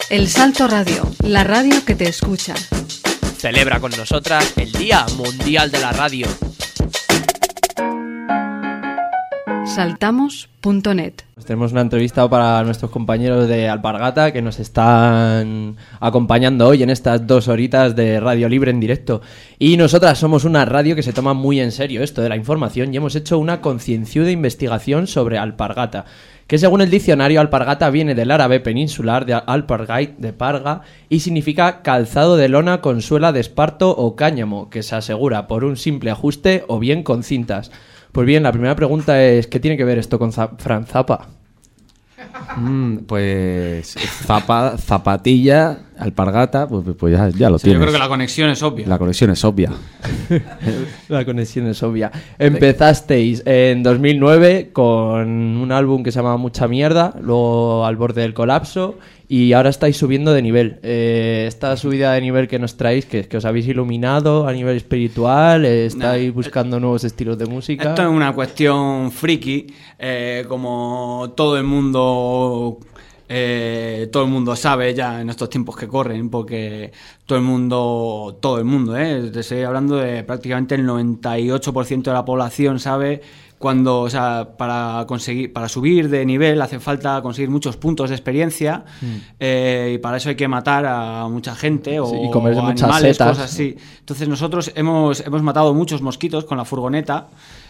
El Salto Radio, la radio que te escucha. Celebra con nosotras el Día Mundial de la Radio. Saltamos.net. Tenemos una entrevista para nuestros compañeros de Alpargata que nos están acompañando hoy en estas 2 horitas de Radio Libre en directo. Y nosotras somos una radio que se toma muy en serio esto de la información y hemos hecho una concienzuda investigación sobre Alpargata, que según el diccionario alpargata viene del árabe peninsular de alpargait, de parga, y significa calzado de lona con suela de esparto o cáñamo, que se asegura por un simple ajuste o bien con cintas. Pues bien, la primera pregunta es, ¿qué tiene que ver esto con Fran Zappa? Pues zapatilla, alpargata, pues ya lo tienes. Yo creo que la conexión es obvia. La conexión es obvia. La conexión es obvia. Empezasteis en 2009 con un álbum que se llama Mucha Mierda, luego Al Borde del Colapso, y ahora estáis subiendo de nivel. Esta subida de nivel que nos traéis, que os habéis iluminado a nivel espiritual, estáis buscando nuevos estilos de música. Esto es una cuestión friki, como todo el mundo sabe ya en estos tiempos que corren, porque todo el mundo, te estoy hablando de prácticamente el 98% de la población sabe cuando, o sea, para subir de nivel hace falta conseguir muchos puntos de experiencia, y para eso hay que matar a mucha gente o, y comerse o muchas animales, setas. cosas así. Entonces nosotros hemos matado muchos mosquitos con la furgoneta,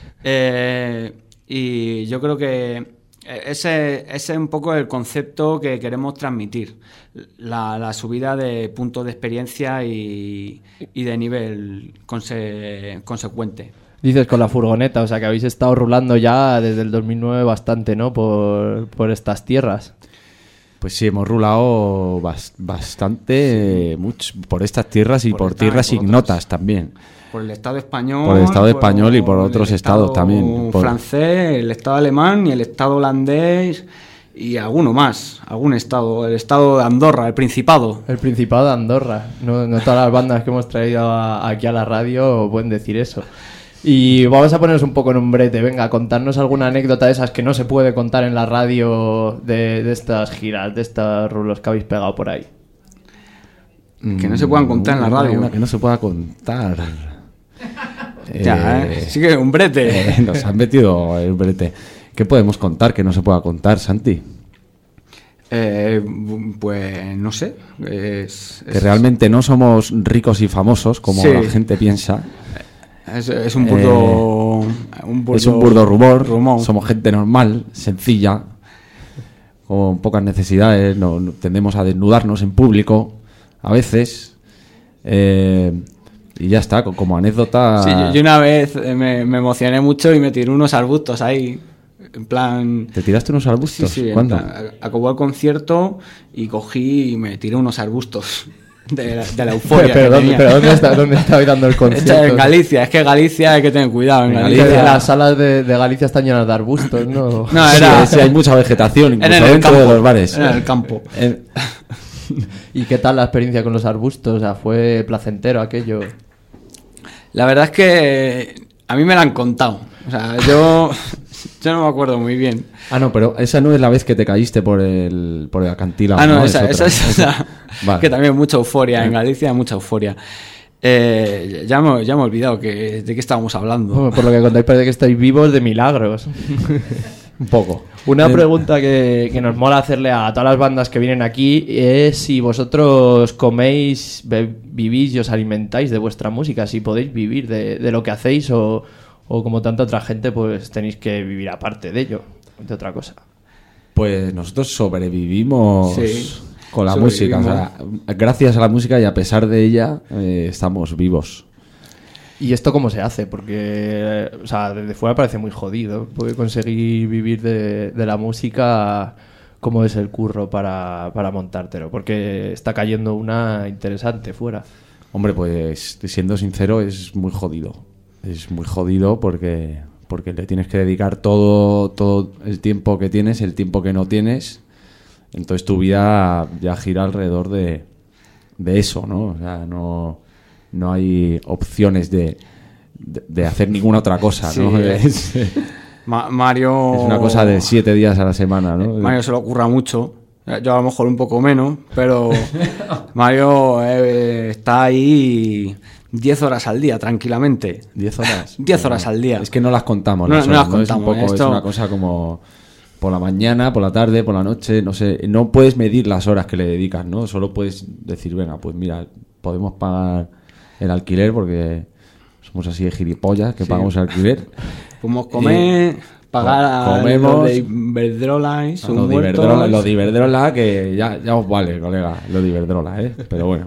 y yo creo que ese es un poco el concepto que queremos transmitir, la subida de puntos de experiencia y de nivel consecuente. Dices con la furgoneta, o sea que habéis estado rulando ya desde el 2009 bastante, ¿no? Por estas tierras. Pues sí, hemos rulado bastante, mucho, por estas tierras y por tierras ignotas también. Por el Estado español. Por el Estado español y por otros estados también. Francés, el Estado alemán y el Estado holandés y alguno más, algún estado. El Estado de Andorra, el Principado. El Principado de Andorra. No todas las bandas que hemos traído aquí a la radio pueden decir eso. Y vamos a ponernos un poco en un brete. Venga, contarnos alguna anécdota de esas que no se puede contar en la radio de estas giras, de estos rulos que habéis pegado por ahí. Que no se puedan contar en la radio. Una que no se pueda contar. Sí que un brete. Nos han metido en un brete. ¿Qué podemos contar que no se pueda contar, Santi? Pues no sé. Que realmente no somos ricos y famosos como la gente piensa. Es un burdo, es un burdo rumor. Somos gente normal, sencilla, con pocas necesidades. No tendemos a desnudarnos en público a veces. Y ya está, como anécdota. Sí, yo una vez me emocioné mucho y me tiré unos arbustos ahí. En plan. ¿Te tiraste unos arbustos? Sí. ¿Cuándo? Acabó el concierto y cogí y me tiré unos arbustos. De la euforia. Pero ¿dónde estabais dando el concierto? En Galicia, es que Galicia hay que tener cuidado. En Galicia las salas de Galicia están llenas de arbustos, ¿no? No, era. Sí, hay mucha vegetación, incluso en el dentro campo, de los bares. En el campo. ¿Y qué tal la experiencia con los arbustos? O sea, ¿fue placentero aquello? La verdad es que a mí me la han contado. O sea, yo no me acuerdo muy bien. Ah, no, pero esa no es la vez que te caíste por el acantilado. Ah, no, ¿no? esa es Vale. Que también mucha euforia. En Galicia mucha euforia. Ya me he olvidado de qué estábamos hablando. Bueno, por lo que contáis parece que estáis vivos de milagros. Un poco. Una pregunta que nos mola hacerle a todas las bandas que vienen aquí es si vosotros coméis, vivís y os alimentáis de vuestra música, si podéis vivir de lo que hacéis o como tanta otra gente pues tenéis que vivir aparte de ello, de otra cosa. Pues nosotros sobrevivimos con la sobrevivimos. música. O sea, gracias a la música y a pesar de ella estamos vivos. ¿Y esto cómo se hace? Porque, o sea, desde fuera parece muy jodido. Porque conseguir vivir de la música, ¿cómo es el curro para montártelo? Porque está cayendo una interesante fuera. Hombre, pues siendo sincero, es muy jodido. Es muy jodido porque le tienes que dedicar todo el tiempo que tienes, el tiempo que no tienes. Entonces tu vida ya gira alrededor de eso, ¿no? O sea, no hay opciones de hacer ninguna otra cosa, ¿no? Mario... Es una cosa de 7 días a la semana, ¿no? Mario se lo ocurra mucho. Yo a lo mejor un poco menos, pero Mario está ahí 10 horas al día, tranquilamente. 10 horas. 10 horas al día. Es que no las contamos. No las Es contamos, un poco, esto- es una cosa como por la mañana, por la tarde, por la noche, no sé. No puedes medir las horas que le dedicas, ¿no? Solo puedes decir, venga, pues mira, podemos pagar el alquiler porque somos así de gilipollas que pagamos el alquiler. Podemos comer, pagar a comemos, los de Iberdrola y sus Lo de muertos. Iberdrola, lo de Iberdrola, que ya os vale, colega, lo de Iberdrola, ¿eh? Pero bueno.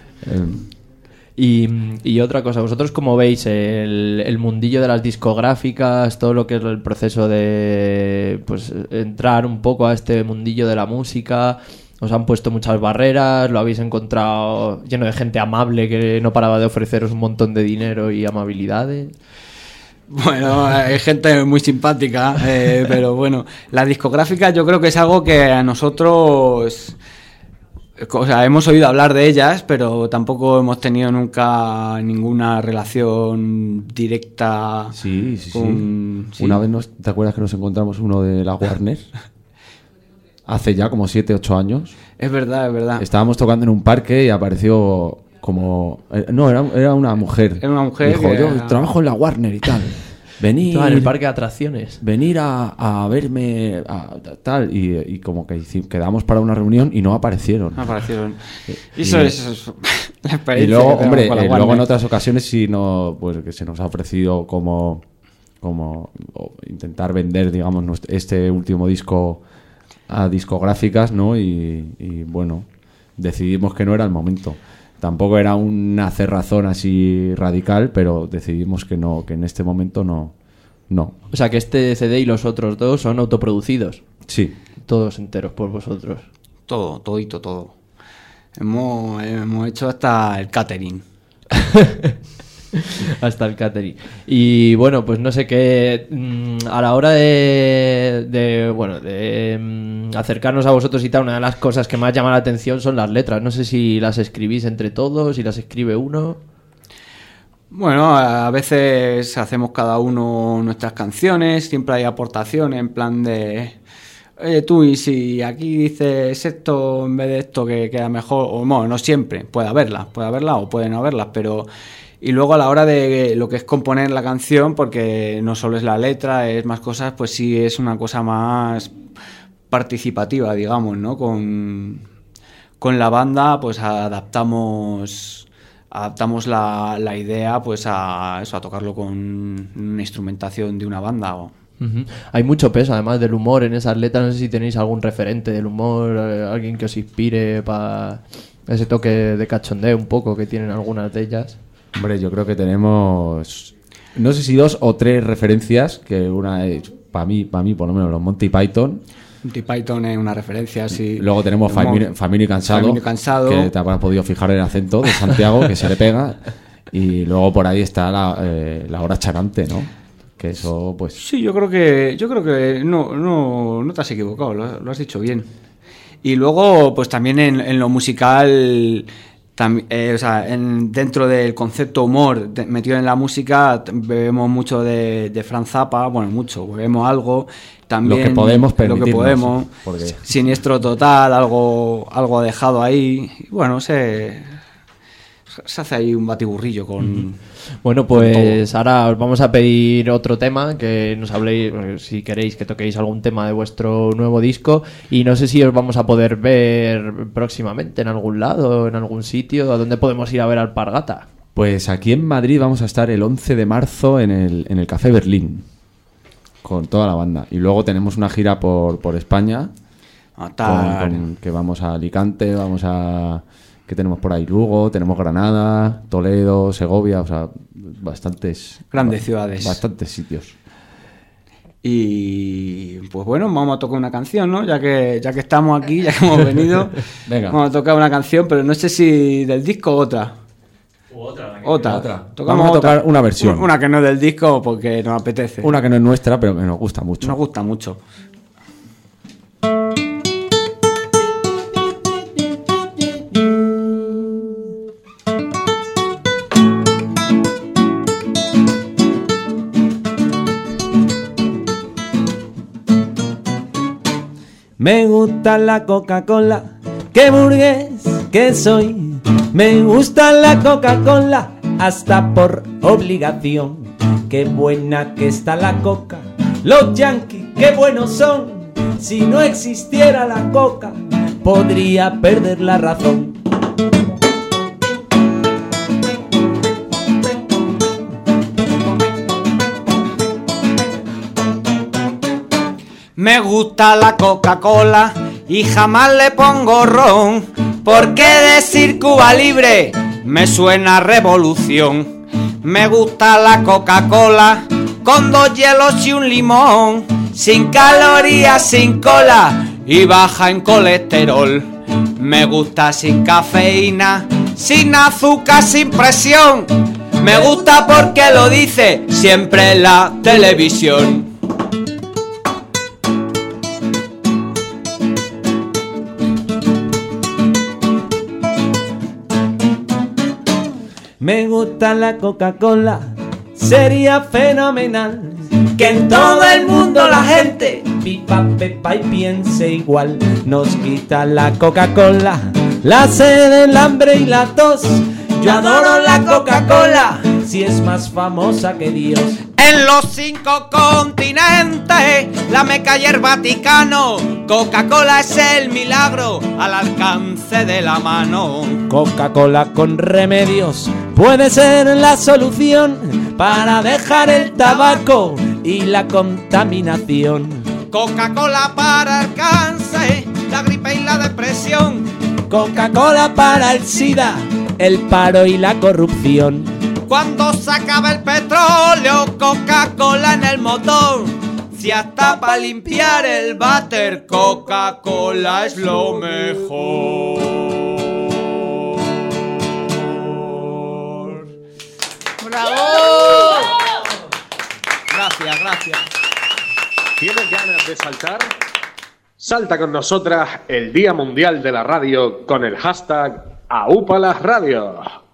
Y otra cosa, ¿vosotros cómo veis el mundillo de las discográficas, todo lo que es el proceso de pues entrar un poco a este mundillo de la música? ¿Os han puesto muchas barreras? ¿Lo habéis encontrado lleno de gente amable que no paraba de ofreceros un montón de dinero y amabilidades? Bueno, hay gente muy simpática, pero bueno, la discográfica yo creo que es algo que a nosotros, o sea, hemos oído hablar de ellas, pero tampoco hemos tenido nunca ninguna relación directa. Sí. Sí. Una vez, ¿te acuerdas que nos encontramos uno de la Warner? Hace ya como 7, 8 años. Es verdad, es verdad. Estábamos tocando en un parque y apareció como... No, era una mujer. Era una mujer Dijo, que yo era- trabajo en la Warner y tal. Venir, Estaba en el parque de atracciones. venir a verme tal. Y como que quedamos para una reunión y no aparecieron. Me aparecieron. Y eso es la experiencia. Y luego, que tenemos hombre, con la luego en Warner. otras ocasiones sí no, pues que se nos ha ofrecido como intentar vender, digamos, este último disco a discográficas, ¿no? Y bueno, decidimos que no era el momento. Tampoco era una cerrazón así radical, pero decidimos que no, que en este momento no. O sea, que este CD y los otros dos son autoproducidos. Sí. Todos enteros por vosotros. Todo, todito, todo. Hemos hecho hasta el catering. Hasta el catering. Y bueno, pues no sé qué. A la hora de acercarnos a vosotros y tal, una de las cosas que más llama la atención son las letras. No sé si las escribís entre todos, si las escribe uno. Bueno, a veces hacemos cada uno nuestras canciones, siempre hay aportaciones en plan de... Oye, tú, y si aquí dices esto en vez de esto que queda mejor, o bueno, no siempre, puede haberlas o puede no haberlas, pero... Y luego a la hora de lo que es componer la canción, porque no solo es la letra, es más cosas, pues sí es una cosa más participativa, digamos, ¿no? Con la banda, pues adaptamos la idea pues a eso, a tocarlo con una instrumentación de una banda. Ujú. Hay mucho peso, además del humor en esas letras. No sé si tenéis algún referente del humor, alguien que os inspire para ese toque de cachondeo un poco que tienen algunas de ellas. Hombre, yo creo que tenemos, no sé si 2 o 3 referencias, que una es, para mí por lo menos, los Monty Python. Monty Python es una referencia así. Luego tenemos Famino y Cansado, que te habrás podido fijar en el acento de Santiago, que se le pega. Y luego por ahí está la hora charante, ¿no? Que eso, pues... Sí, yo creo que no te has equivocado, lo has dicho bien. Y luego, pues también en lo musical... o sea, dentro del concepto humor metido en la música, bebemos mucho de Frank Zappa, bueno, mucho, bebemos algo, también Lo que podemos permitirnos, lo que podemos, porque... Siniestro Total, algo ha dejado ahí, y bueno, se hace ahí un batiburrillo con... Bueno, pues ahora os vamos a pedir otro tema, que nos habléis, si queréis que toquéis algún tema de vuestro nuevo disco, y no sé si os vamos a poder ver próximamente en algún lado, en algún sitio. ¿A dónde podemos ir a ver Alpargata? Pues aquí en Madrid vamos a estar el 11 de marzo en el Café Berlín, con toda la banda. Y luego tenemos una gira por España, que vamos a Alicante, que tenemos por ahí Lugo, tenemos Granada, Toledo, Segovia, o sea, bastantes grandes ciudades, bastantes sitios. Y pues bueno, vamos a tocar una canción, ¿no? Ya que estamos aquí, ya que hemos venido, Venga. Vamos a tocar una canción, pero no sé si del disco o otra. Otra. Vamos a tocar una versión. Una que no es del disco porque nos apetece. Una que no es nuestra, pero que nos gusta mucho. Nos gusta mucho. Me gusta gusta la Coca-Cola, qué burgués que soy. Me gusta la Coca-Cola hasta por obligación. Qué buena que está la coca, los yanquis qué buenos son. Si no existiera la coca, podría perder la razón. Me gusta la Coca-Cola y jamás le pongo ron, porque decir Cuba Libre me suena a revolución. Me gusta la Coca-Cola con 2 hielos y un limón, sin calorías, sin cola y baja en colesterol. Me gusta sin cafeína, sin azúcar, sin presión. Me gusta porque lo dice siempre la televisión. Me gusta la Coca-Cola, sería fenomenal que en todo el mundo la gente pipa, pepa y piense igual. Nos quita la Coca-Cola la sed, el hambre y la tos. Yo adoro la Coca-Cola, si es más famosa que Dios. En los 5 continentes, la Meca y el Vaticano, Coca-Cola es el milagro al alcance de la mano. Coca-Cola con remedios puede ser la solución para dejar el tabaco y la contaminación. Coca-Cola para el cáncer, la gripe y la depresión. Coca-Cola para el SIDA, el paro y la corrupción. Cuando se acaba el petróleo, Coca-Cola en el motor. Si hasta para limpiar el váter, Coca-Cola es lo mejor. ¡Bravo! Gracias, gracias. ¿Tienes ganas de saltar? Salta con nosotras el Día Mundial de la Radio con el hashtag #AúpalasRadio.